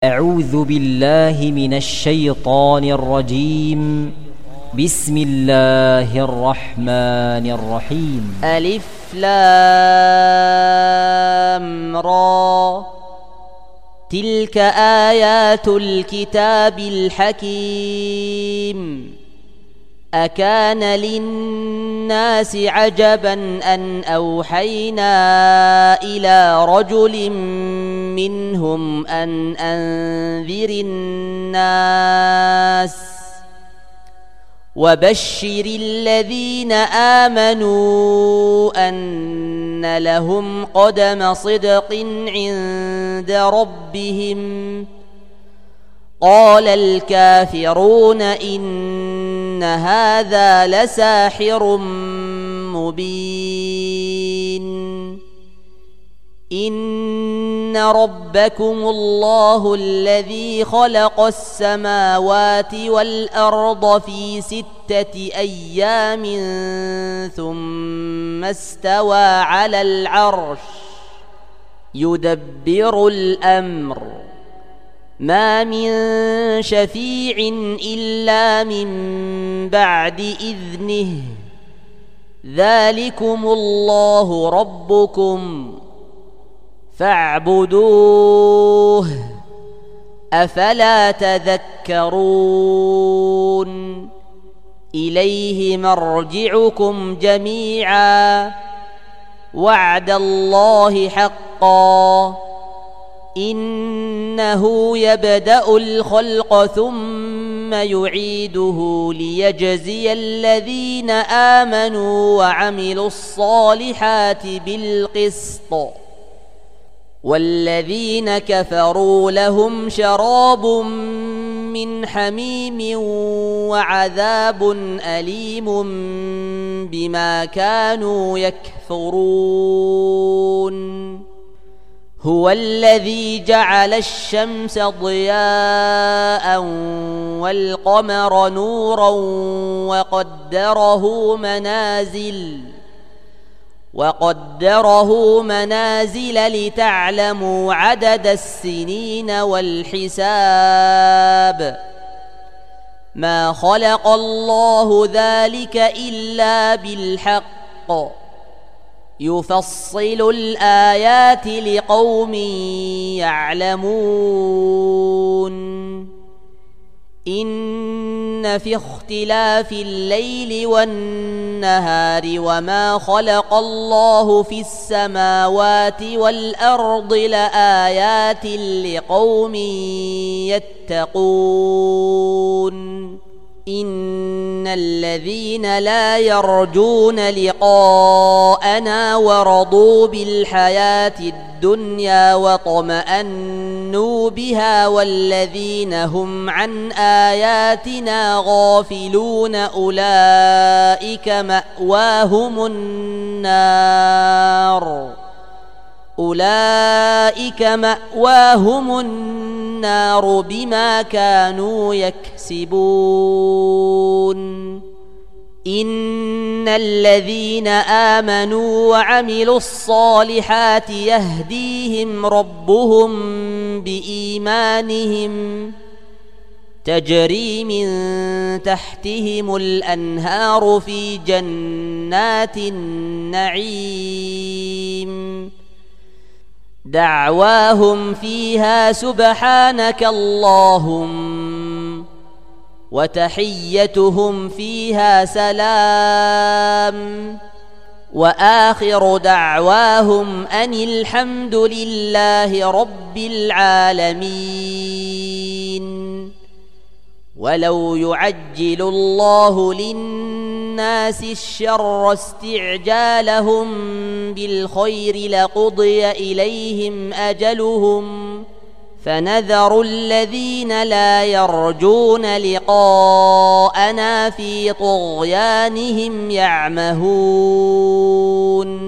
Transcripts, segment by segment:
أعوذ بالله من الشيطان الرجيم. بسم الله الرحمن الرحيم. ألف لام را تلك آيات الكتاب الحكيم. أكان للناس عجبا أن أوحينا إلى رجل منهم أن أنذر الناس وبشر الذين آمنوا أن لهم قدم صدق عند ربهم. قال الكافرون إن هذا لساحر مبين. إن ربكم الله الذي خلق السماوات والأرض في 6 أيام ثم استوى على العرش يدبر الأمر ما من شفيع إلا من بعد إذنه. ذلكم الله ربكم فاعبدوه أفلا تذكرون. إليه مرجعكم جميعا وعد الله حقا. إنه يبدأ الخلق ثم يعيده ليجزي الذين آمنوا وعملوا الصالحات بالقسط. والذين كفروا لهم شراب من حميم وعذاب أليم بما كانوا يكفرون. هو الذي جعل الشمس ضياء والقمر نورا وقدره منازل لتعلموا عدد السنين والحساب. ما خلق الله ذلك إلا بالحق يفصل الآيات لقوم يعلمون. إن في اختلاف الليل والنهار وما خلق الله في السماوات والأرض لآيات لقوم يتقون. إن الذين لا يرجون لقاءنا ورضوا بالحياة الدنيا واطمأنوا بها والذين هم عن آياتنا غافلون أولئك مأواهم النار بما كانوا يكسبون. إن الذين آمنوا وعملوا الصالحات يهديهم ربهم بإيمانهم تجري من تحتهم الأنهار في جنات النعيم. دعواهم فيها سبحانك اللهم وتحيتهم فيها سلام. وآخر دعواهم أن الحمد لله رب العالمين. ولو يعجل الله للناس الشر استعجالهم بالخير لقضي إليهم أجلهم فنذر الذين لا يرجون لقاءنا في طغيانهم يعمهون.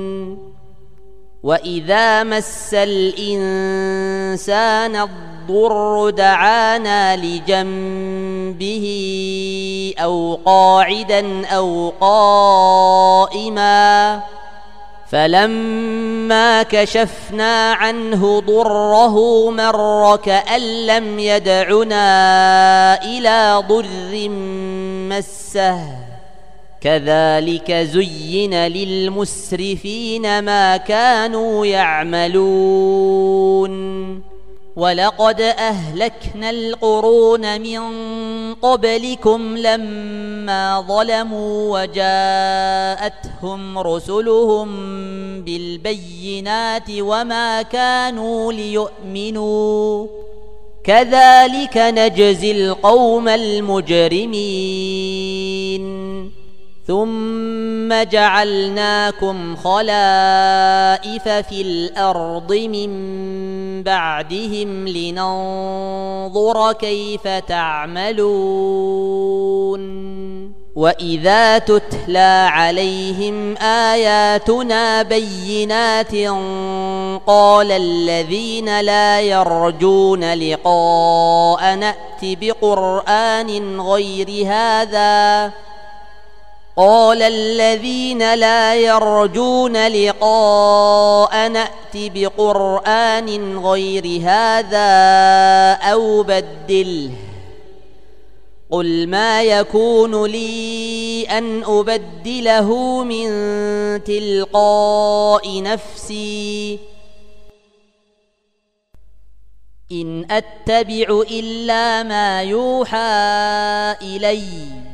وإذا مس الإنسان الضر دعانا لجنبه أو قاعدا أو قائما فلما كشفنا عنه ضره مر كأن لم يدعنا إلى ضر مسه كذلك زين للمسرفين ما كانوا يعملون ولقد أهلكنا القرون من قبلكم لما ظلموا وجاءتهم رسلهم بالبينات وما كانوا ليؤمنوا كذلك نجزي القوم المجرمين ثم جعلناكم خلائف في الأرض من بعدهم لننظر كيف تعملون وإذا تتلى عليهم آياتنا بينات قال الذين لا يرجون لقاء نأت بقرآن غير هذا قال الذين لا يرجون لقاء نأت بقرآن غير هذا أو بدله قل ما يكون لي أن أبدله من تلقاء نفسي إن أتبع إلا ما يوحى إلي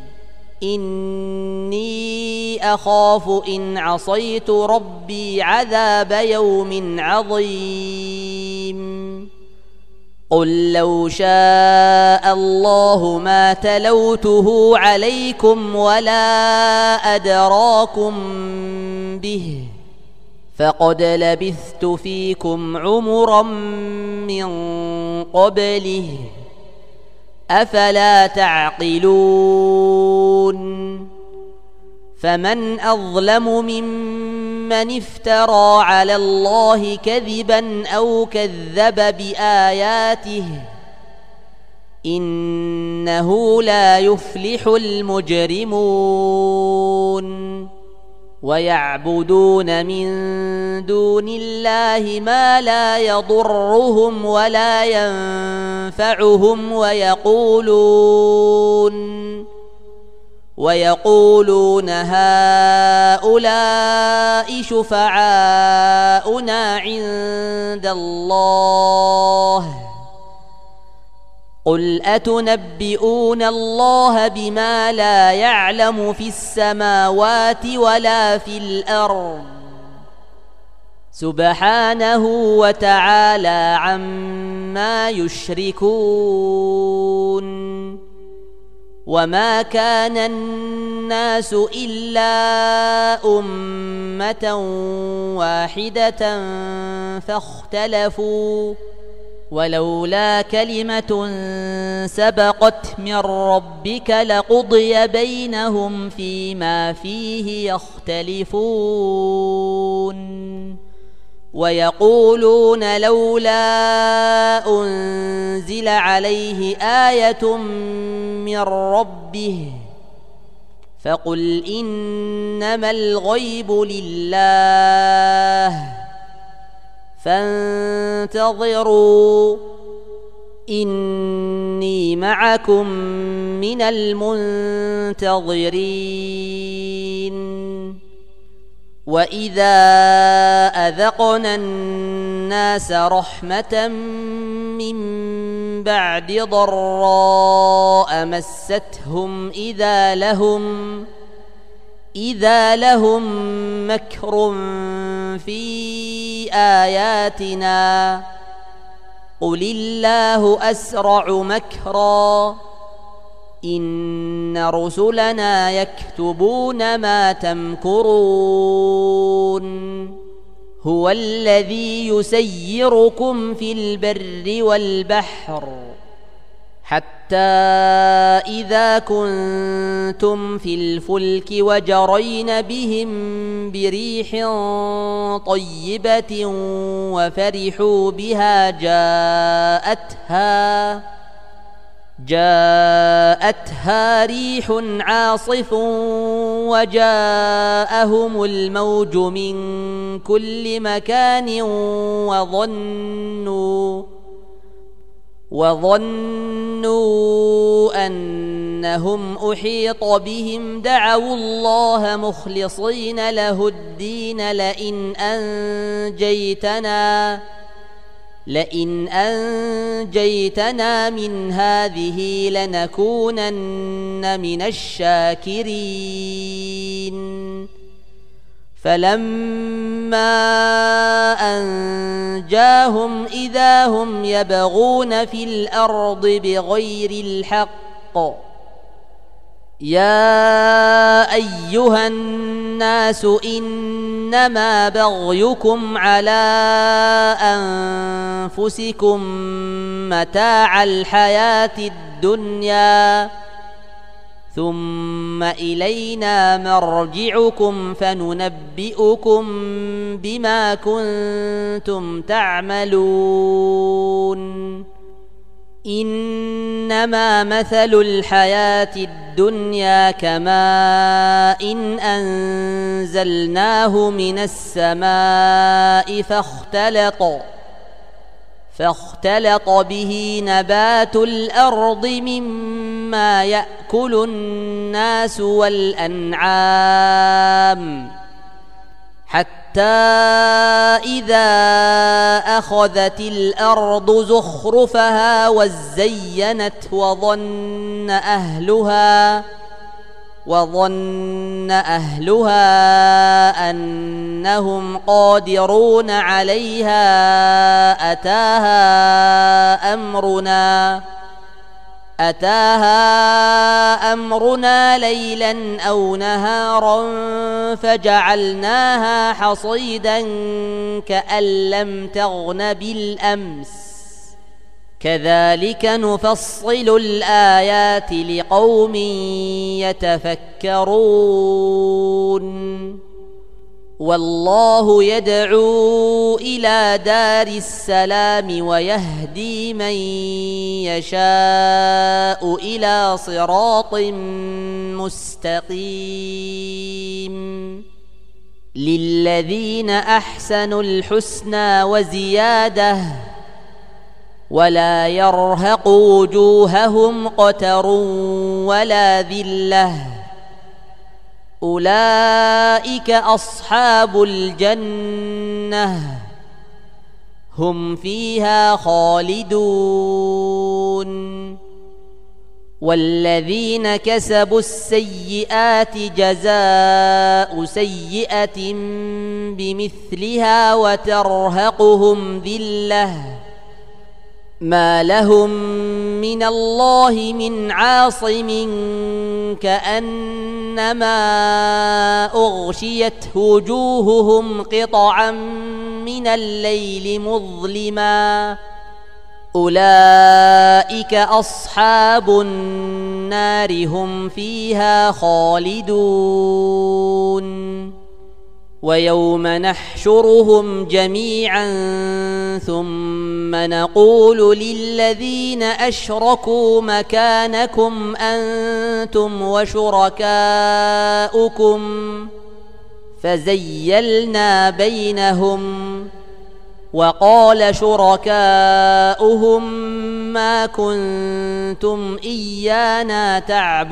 إني أخاف إن عصيت ربي عذاب يوم عظيم قل لو شاء الله ما تلوته عليكم ولا أدراكم به فقد لبثت فيكم عمرا من قبله أفلا تعقلون فمن أظلم ممن افترى على الله كذبا أو كذب بآياته إنه لا يفلح المجرمون ويعبدون من دون الله ما لا يضرهم ولا ينفعهم ويقولون هؤلاء شفعاؤنا عند الله قل أتنبئون الله بما لا يعلم في السماوات ولا في الأرض سبحانه وتعالى عما يشركون وما كان الناس إلا أمة واحدة فاختلفوا ولولا كلمة سبقت من ربك لقضي بينهم فيما فيه يختلفون ويقولون لولا أنزل عليه آية من ربه فقل إنما الغيب لله فانتظروا إني معكم من المنتظرين وإذا أذقنا الناس رحمة من بعد ضراء مستهم إذا لهم مكر في آياتنا قل الله أسرع مكرا إن رسلنا يكتبون ما تمكرون هو الذي يسيركم في البر والبحر حتى إذا كنتم في الفلك وجرين بهم بريح طيبة وفرحوا بها جاءتها ريح عاصف وجاءهم الموج من كل مكان وظنوا أنهم أحيط بهم دعوا الله مخلصين له الدين لئن أنجيتنا من هذه لنكونن من الشاكرين فلما أنجاهم إذا هم يبغون في الأرض بغير الحق يا أيها الناس إنما بغيكم على أنفسكم متاع الحياة الدنيا ثم إلينا مرجعكم فننبئكم بما كنتم تعملون إنما مثل الحياة الدنيا كماء إن أنزلناه من السماء فاختلط به نبات الأرض مما يأكل الناس والأنعام حتى إذا أخذت الأرض زخرفها وزينت وظن أهلها أنهم قادرون عليها أتاها أمرنا ليلا أو نهارا فجعلناها حصيدا كأن لم تغن بالأمس كذلك نفصل الآيات لقوم يتفكرون والله يدعو إلى دار السلام ويهدي من يشاء إلى صراط مستقيم للذين أحسنوا الحسنى وزيادة ولا يرهق وجوههم قتر ولا ذلة أولئك أصحاب الجنة هم فيها خالدون والذين كسبوا السيئات جزاء سيئة بمثلها وترهقهم ذلة ما لهم من الله من عاصم كأنما أغشيت وجوههم قطعا من الليل مظلما أولئك أصحاب النار هم فيها خالدون ويوم نحشرهم جميعا ثم نقول للذين أشركوا مكانكم أنتم وشركاؤكم فزيلنا بينهم وقال شركاؤهم ما كنتم إيانا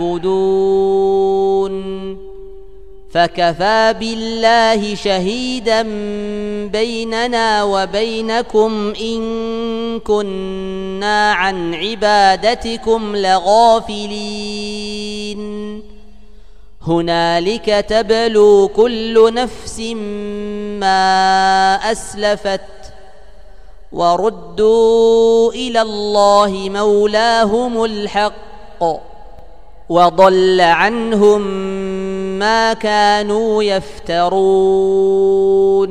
تعبدون فكفى بالله شهيدا بيننا وبينكم إن كنا عن عبادتكم لغافلين هنالك تبلو كل نفس ما أسلفت وردوا إلى الله مولاهم الحق وضل عنهم ما كانوا يفترون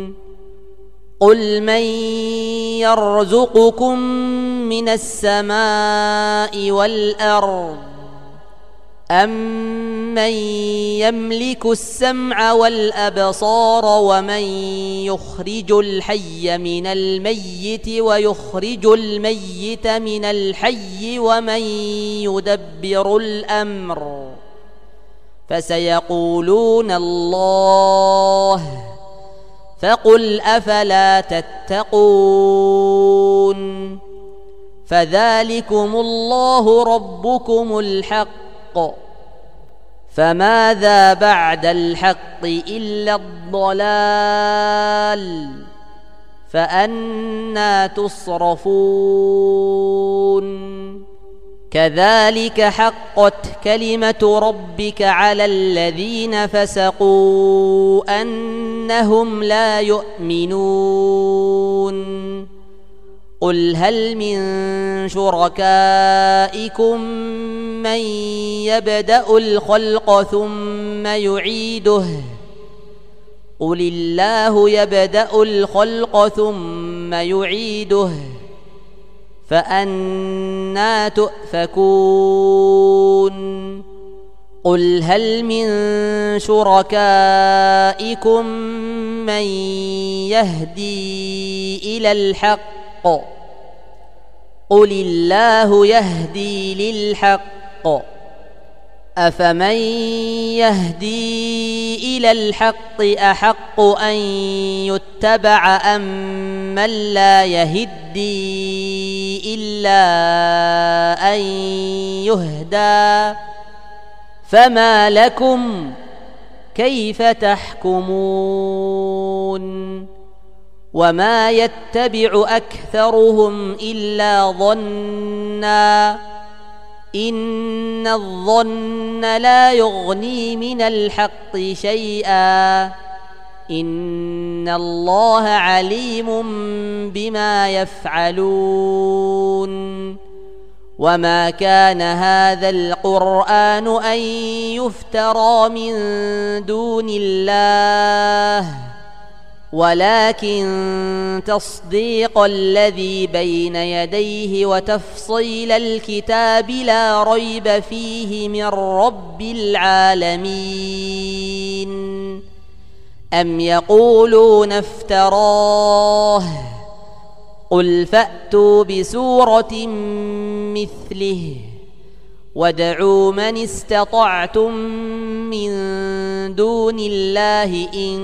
قل من يرزقكم من السماء والأرض أمن يملك السمع والأبصار ومن يخرج الحي من الميت ويخرج الميت من الحي ومن يدبر الأمر فسيقولون الله فقل أفلا تتقون فذلكم الله ربكم الحق فماذا بعد الحق إلا الضلال فأنى تصرفون كذلك حقت كلمة ربك على الذين فسقوا أنهم لا يؤمنون قل هل من شركائكم من يبدأ الخلق ثم يعيده قل الله يبدأ الخلق ثم يعيده فأنى تؤفكون قل هل من شركائكم من يهدي إلى الحق قل الله يهدي للحق أفمن يهدي إلى الحق أحق أن يتبع أم من لا يهدي إلا أن يهدى فما لكم كيف تحكمون وما يتبع أكثرهم إلا ظنًّا إن الظن لا يغني من الحق شيئا إن الله عليم بما يفعلون وما كان هذا القرآن أن يفترى من دون الله ولكن تصديق الذي بين يديه وتفصيل الكتاب لا ريب فيه من رب العالمين أم يقولون افتراه قل فأتوا بسورة مثله وادعوا من استطعتم من دون الله إن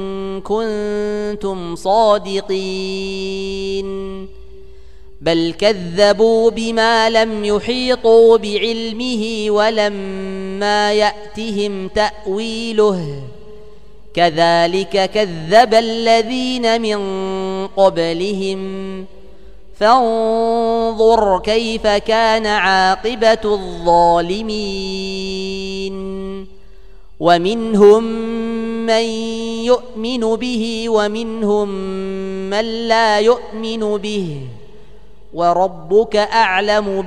كنتم صادقين بل كذبوا بما لم يحيطوا بعلمه ولما يأتهم تأويله كذلك كذب الذين من قبلهم فانظر كيف كان عاقبة الظالمين ومنهم من يؤمن به ومنهم من لا يؤمن به وربك أعلم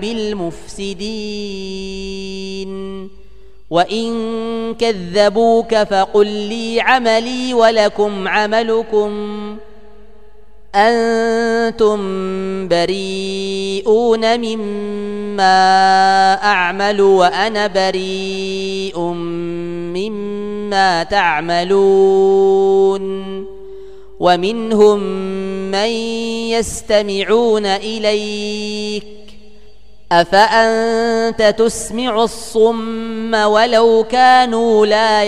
بالمفسدين وإن كذبوك فقل لي عملي ولكم عملكم أنتم بريئون مما أعمل وأنا بريء مما تعملون ومنهم من يستمعون إليك أفأنت تسمع الصم ولو كانوا لا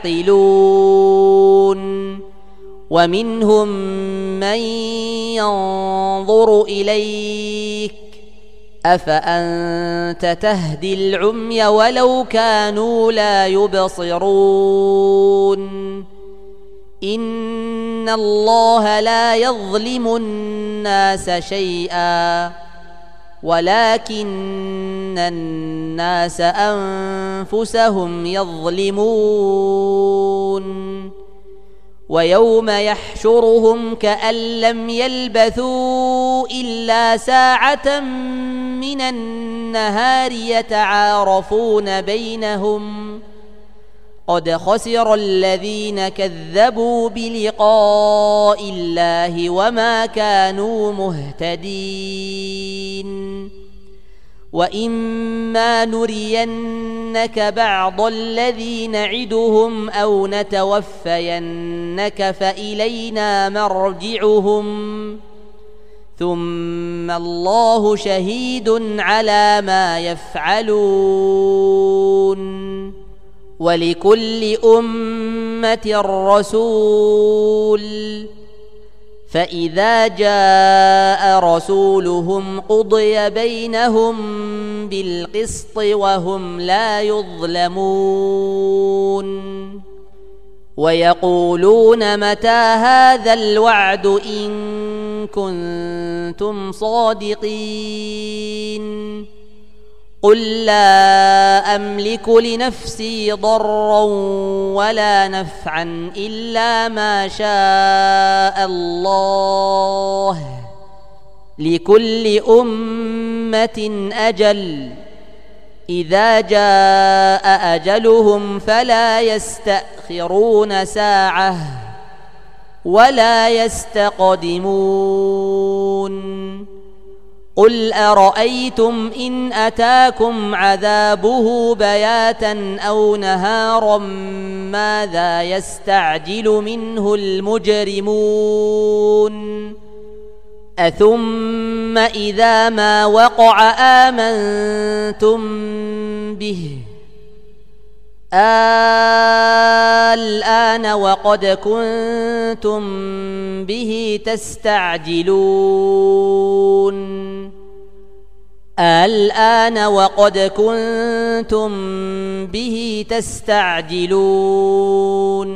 يعقلون ومنهم من ينظر إليك أفأنت تهدي العمي ولو كانوا لا يبصرون إن الله لا يظلم الناس شيئا ولكن الناس أنفسهم يظلمون ويوم يحشرهم كأن لم يلبثوا إلا ساعة من النهار يتعارفون بينهم قد خسر الذين كذبوا بلقاء الله وما كانوا مهتدين وإما نرينك بعض الذي نعدهم أو نتوفينك فإلينا مرجعهم ثم الله شهيد على ما يفعلون ولكل أمة رسول فإذا جاء رسولهم قضي بينهم بالقسط وهم لا يظلمون ويقولون متى هذا الوعد إن كنتم صادقين قل لا أملك لنفسي ضرا ولا نفعا إلا ما شاء الله لكل أمة أجل إذا جاء أجلهم فلا يستأخرون ساعة ولا يستقدمون قل أرأيتم إن أتاكم عذابه بياتا أو نهارا ماذا يستعجل منه المجرمون أثم إذا ما وقع آمنتم به الآن وقد كنتم به تستعجلون الآن وقد كنتم به تستعجلون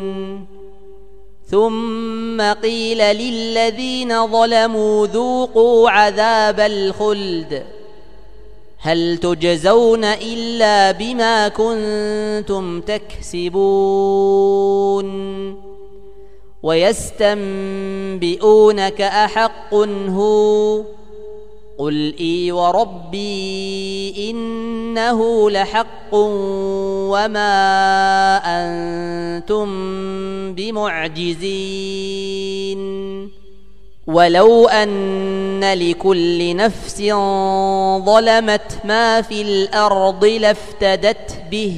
ثم قيل للذين ظلموا ذوقوا عذاب الخلد هل تجزون إلا بما كنتم تكسبون ويستنبئونك أحق هو قل إي وربي إنه لحق وما أنتم بمعجزين ولو أن لكل نفس ظلمت ما في الأرض لافتدت به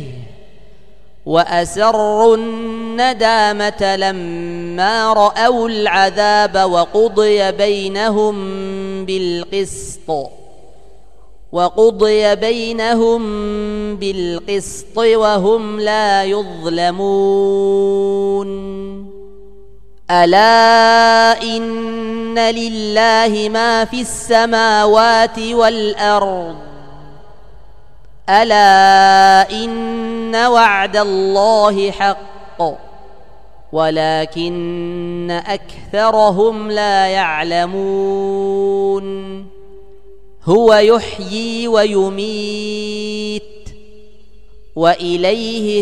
وأسروا الندامة لما رأوا العذاب وقضي بينهم بالقسط وهم لا يظلمون ألا إن لله ما في السماوات والأرض ألا إن وعد الله حق ولكن أكثرهم لا يعلمون هو يحيي ويميت وإليه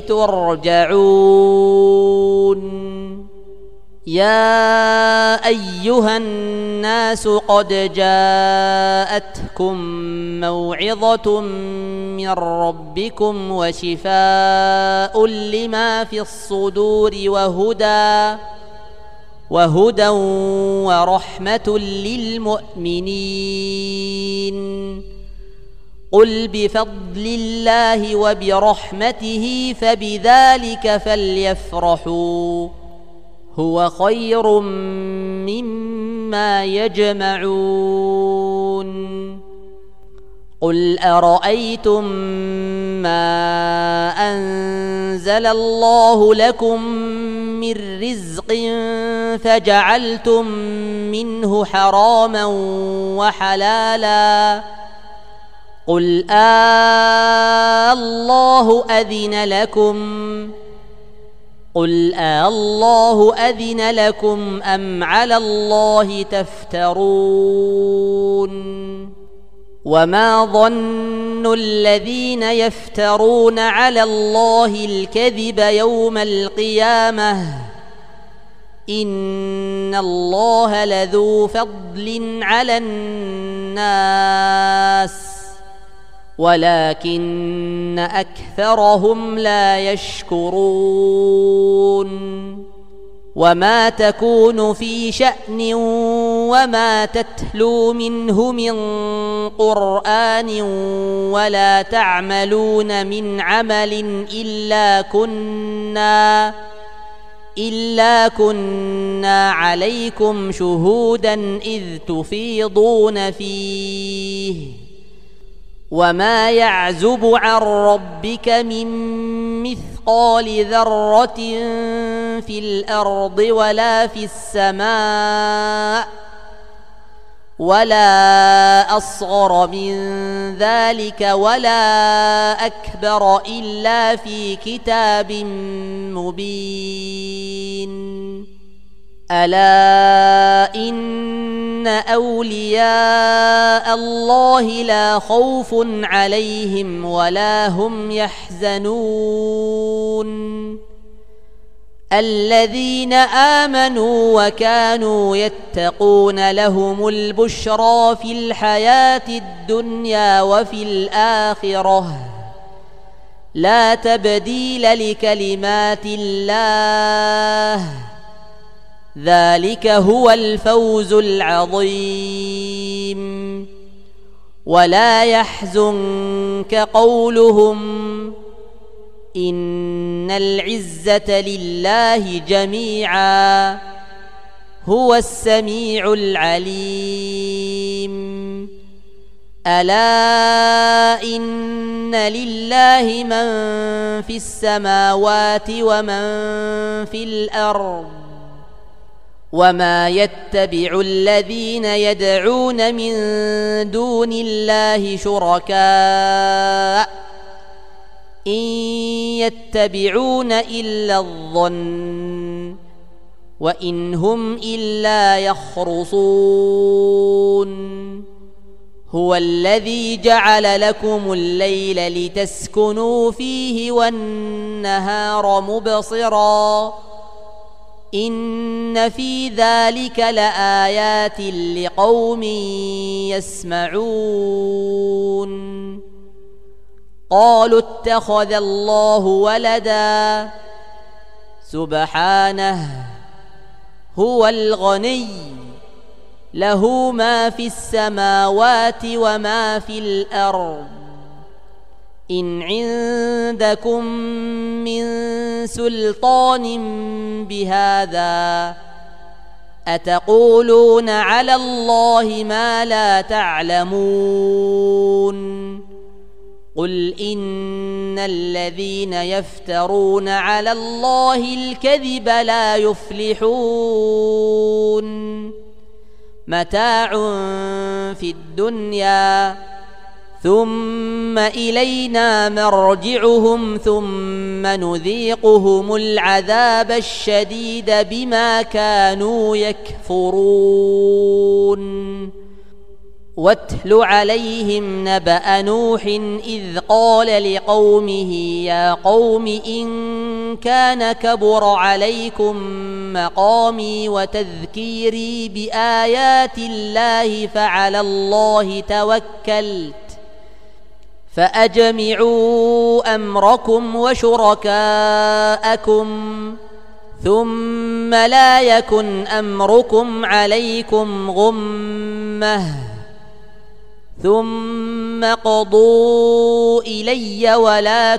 ترجعون يا أيها الناس قد جاءتكم موعظة من ربكم وشفاء لما في الصدور وهدى ورحمة للمؤمنين قل بفضل الله وبرحمته فبذلك فليفرحوا هو خير مما يجمعون قل أرأيتم ما أنزل الله لكم من رزق فجعلتم منه حراما وحلالا قل الله أذن لكم أم على الله تفترون وما ظن الذين يفترون على الله الكذب يوم القيامة إن الله لذو فضل على الناس ولكن أكثرهم لا يشكرون وما تكون في شأن وما تتلو منه من قرآن ولا تعملون من عمل إلا كنا عليكم شهودا إذ تفيضون فيه وما يعزب عن ربك من مثقال ذرة في الأرض ولا في السماء ولا أصغر من ذلك ولا أكبر إلا في كتاب مبين. ألا إن أولياء الله لا خوف عليهم ولا هم يحزنون الذين آمنوا وكانوا يتقون لهم البشرى في الحياة الدنيا وفي الآخرة لا تبديل لكلمات الله ذلك هو الفوز العظيم. ولا يحزنك قولهم إن العزة لله جميعا هو السميع العليم. ألا إن لله من في السماوات ومن في الأرض وما يتبع الذين يدعون من دون الله شركاء إن يتبعون إلا الظن وإن هم إلا يخرصون. هو الذي جعل لكم الليل لتسكنوا فيه والنهار مبصرا إن في ذلك لآيات لقوم يسمعون. قالوا اتخذ الله ولدا سبحانه هو الغني له ما في السماوات وما في الأرض إن عندكم من سلطان بهذا أتقولون على الله ما لا تعلمون. قل إن الذين يفترون على الله الكذب لا يفلحون. متاع في الدنيا ثم إلينا مرجعهم ثم نذيقهم العذاب الشديد بما كانوا يكفرون. واتل عليهم نبأ نوح إذ قال لقومه يا قوم إن كان كبر عليكم مقامي وتذكيري بآيات الله فعلى الله توكلت فأجمعوا أمركم وشركاءكم ثم لا يكن أمركم عليكم غمة ثم قضوا إلي ولا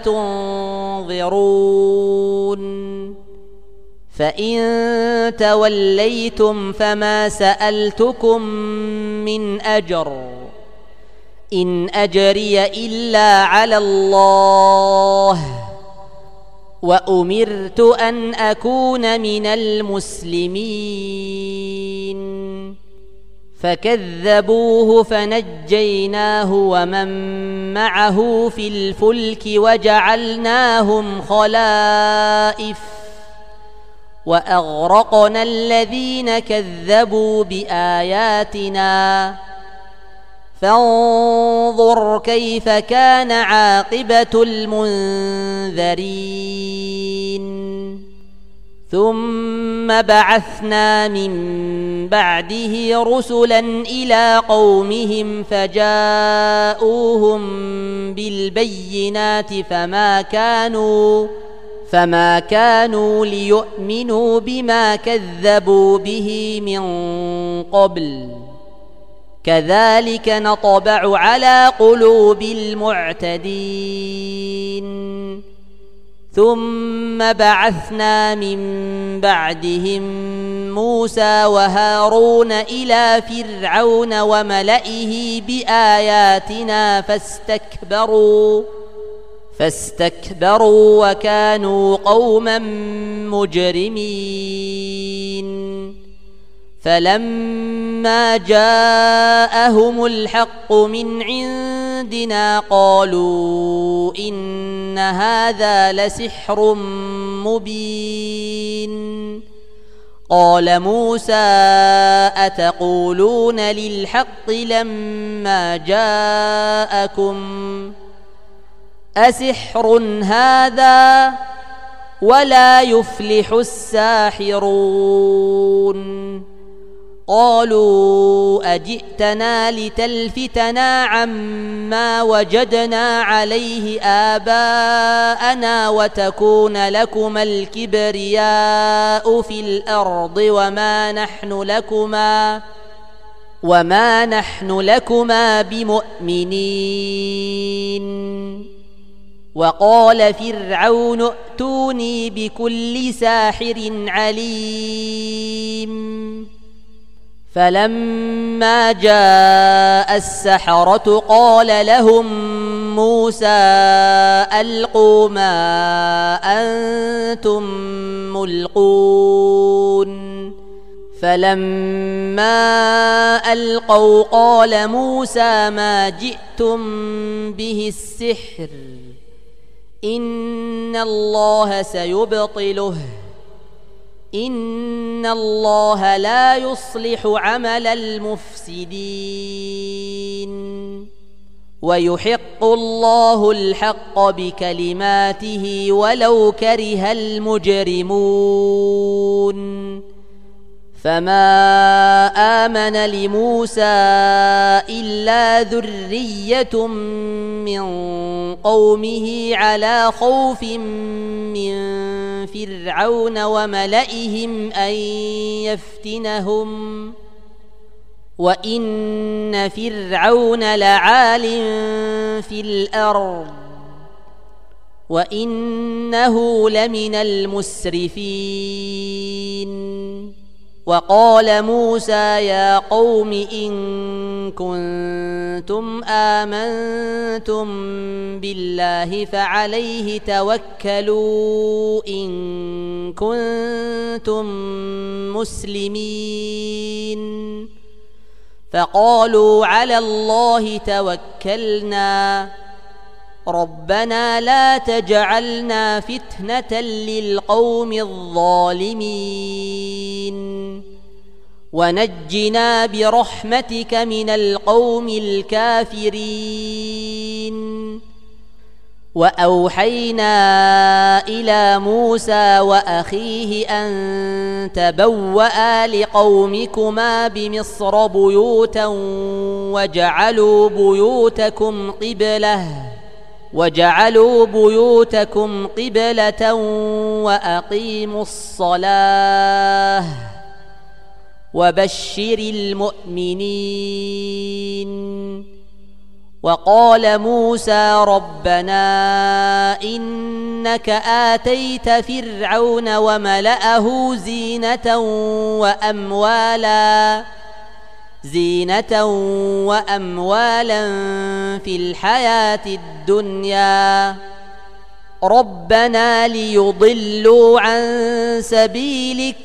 تنظرون. فإن توليتم فما سألتكم من أجر إن أجري إلا على الله وأمرت أن أكون من المسلمين. فكذبوه فنجيناه ومن معه في الفلك وجعلناهم خلائف وأغرقنا الذين كذبوا بآياتنا فانظر كيف كان عاقبة المنذرين. ثم بعثنا من بعده رسلا إلى قومهم فجاءوهم بالبينات فما كانوا ليؤمنوا بما كذبوا به من قبل كذلك نطبع على قلوب المعتدين. ثم بعثنا من بعدهم موسى وهارون إلى فرعون وملئه بآياتنا فاستكبروا وكانوا قوما مجرمين فلما جاءهم الحق من عندنا قالوا إن هذا لسحر مبين قال موسى أتقولون للحق لما جاءكم أسحر هذا ولا يفلح الساحرون قالوا أجئتنا لتلفتنا عما وجدنا عليه آباءنا وتكون لكما الكبرياء في الأرض وما نحن لكما بمؤمنين وقال فرعون ائتوني بكل ساحر عليم فلما جاء السحرة قال لهم موسى ألقوا ما أنتم ملقون فلما ألقوا قال موسى ما جئتم به السحر إن الله سيبطله إن الله لا يصلح عمل المفسدين ويحق الله الحق بكلماته ولو كره المجرمون فما آمن لموسى إلا ذرية من قومه على خوف من فرعون وملئهم أن يفتنهم وإن فرعون لعال في الأرض وإنه لمن المسرفين وقال موسى يا قوم إن كنتم آمنتم بالله فعليه توكلوا إن كنتم مسلمين فقالوا على الله توكلنا ربنا لا تجعلنا فتنة للقوم الظالمين ونجنا برحمتك من القوم الكافرين وأوحينا إلى موسى وأخيه أن تبوأ لقومكما بمصر بيوتا وجعلوا بيوتكم قبلة وأقيموا الصلاة وبشر المؤمنين وقال موسى ربنا إنك آتيت فرعون وملأه زينة وأموالا في الحياة الدنيا ربنا ليضلوا عن سبيلك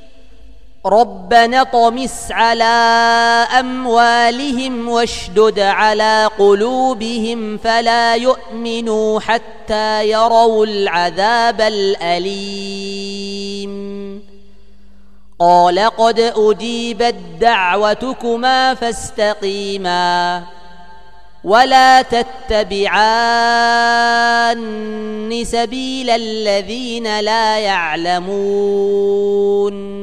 ربنا اطمس على أموالهم واشدد على قلوبهم فلا يؤمنوا حتى يروا العذاب الأليم قال قد أجيبت دعوتكما فاستقيما ولا تتبعان سبيل الذين لا يعلمون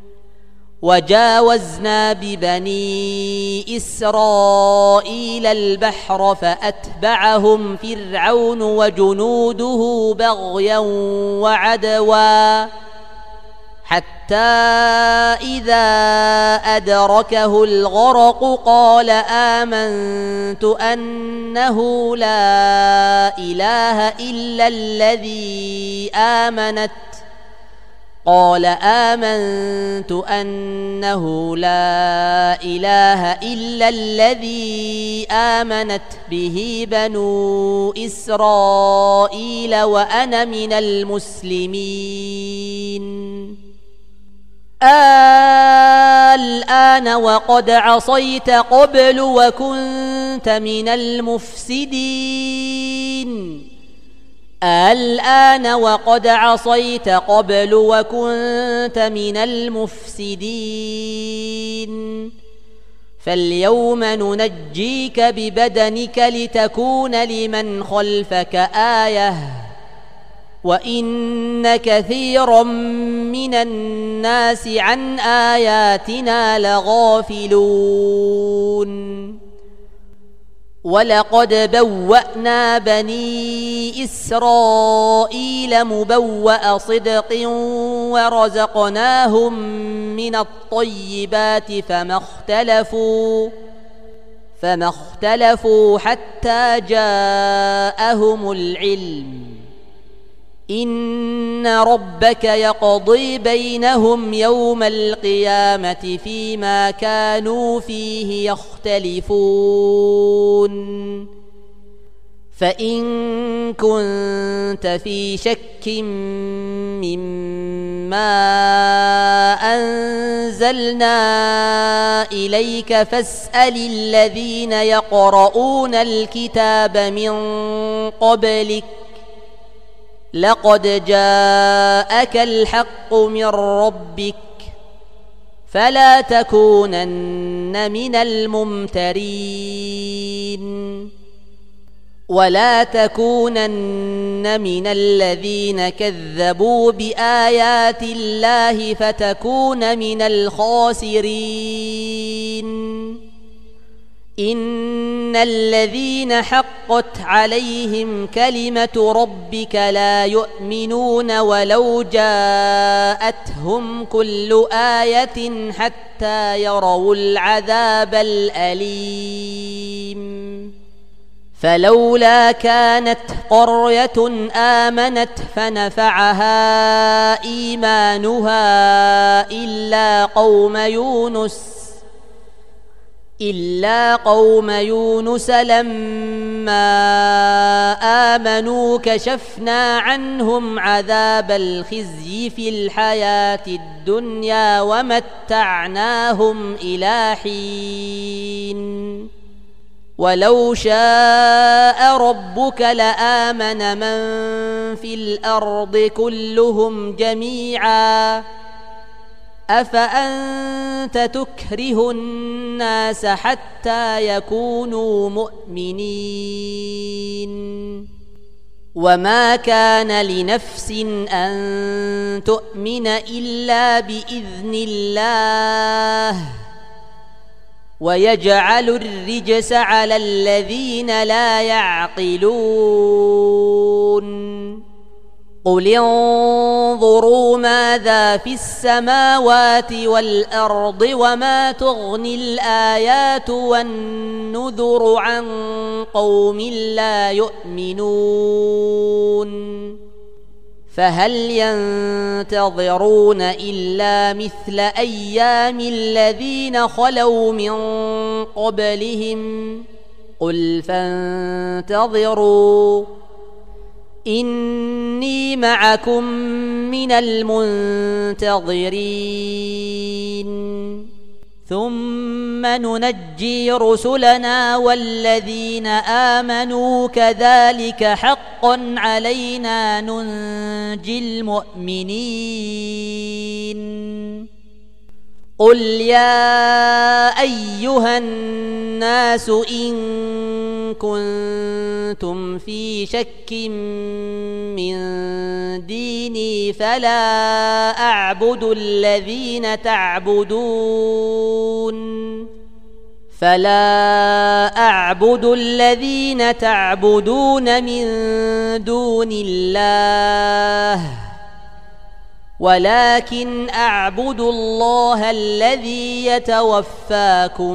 وجاوزنا ببني إسرائيل البحر فأتبعهم فرعون وجنوده بغيا وعدوا حتى إذا أدركه الغرق قال آمنت أنه لا إله إلا الذي آمنت به بنو إسرائيل وأنا من المسلمين الآن وقد عصيت قبل وكنت من المفسدين فاليوم ننجيك ببدنك لتكون لمن خلفك آية وإن كثيرا من الناس عن آياتنا لغافلون ولقد بوأنا بني إسرائيل مبوأ صدق ورزقناهم من الطيبات فما اختلفوا حتى جاءهم العلم إن ربك يقضي بينهم يوم القيامة فيما كانوا فيه يختلفون فإن كنت في شك مما أنزلنا إليك فاسأل الذين يقرؤون الكتاب من قبلك لقد جاءك الحق من ربك فلا تكونن من الممترين ولا تكونن من الذين كذبوا بآيات الله فتكون من الخاسرين إن الذين حقت عليهم كلمة ربك لا يؤمنون ولو جاءتهم كل آية حتى يروا العذاب الأليم فلولا كانت قرية آمنت فنفعها إيمانها إلا قوم يونس لما آمنوا كشفنا عنهم عذاب الخزي في الحياة الدنيا ومتعناهم إلى حين ولو شاء ربك لآمن من في الأرض كلهم جميعا أفأنت تكره الناس حتى يكونوا مؤمنين وما كان لنفس أن تؤمن إلا بإذن الله ويجعل الرجس على الذين لا يعقلون قل انظروا ماذا في السماوات والأرض وما تغني الآيات والنذر عن قوم لا يؤمنون فهل ينتظرون إلا مثل أيام الذين خلوا من قبلهم قل فانتظروا إني معكم من المنتظرين ثم ننجي رسلنا والذين آمنوا كذلك حقا علينا ننجي المؤمنين قل يا أيها الناس إن كنتم في شك من ديني فلا أعبد الذين تعبدون من دون الله ولكن أعبد الله الذي يتوفاكم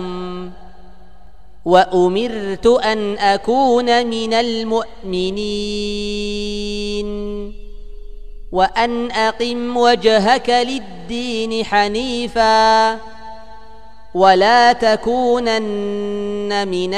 وأمرت أن أكون من المؤمنين وأن أقم وجهك للدين حنيفا ولا تكونن من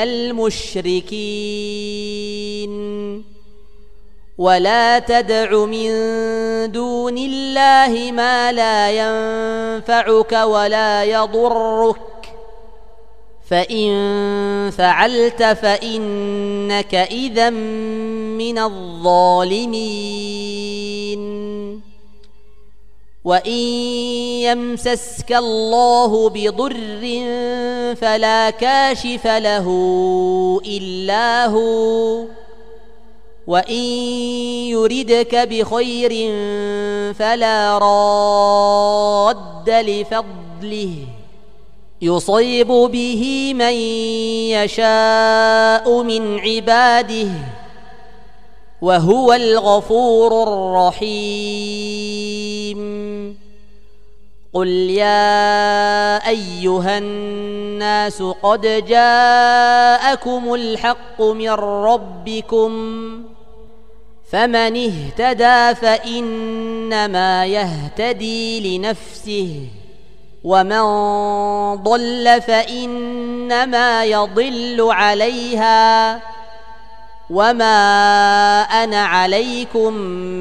المشركين ولا تدع من دون الله ما لا ينفعك ولا يضرك فإن فعلت فإنك إذا من الظالمين وإن يمسسك الله بضر فلا كاشف له إلا هو وإن يردك بخير فلا راد لفضله يصيب به من يشاء من عباده وهو الغفور الرحيم قل يا أيها الناس قد جاءكم الحق من ربكم فمن اهتدى فإنما يهتدي لنفسه ومن ضل فإنما يضل عليها وما أنا عليكم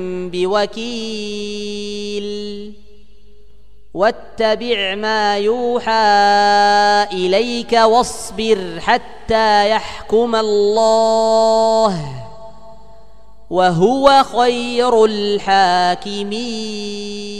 بوكيل واتبع ما يوحى إليك واصبر حتى يحكم الله وهو خير الحاكمين.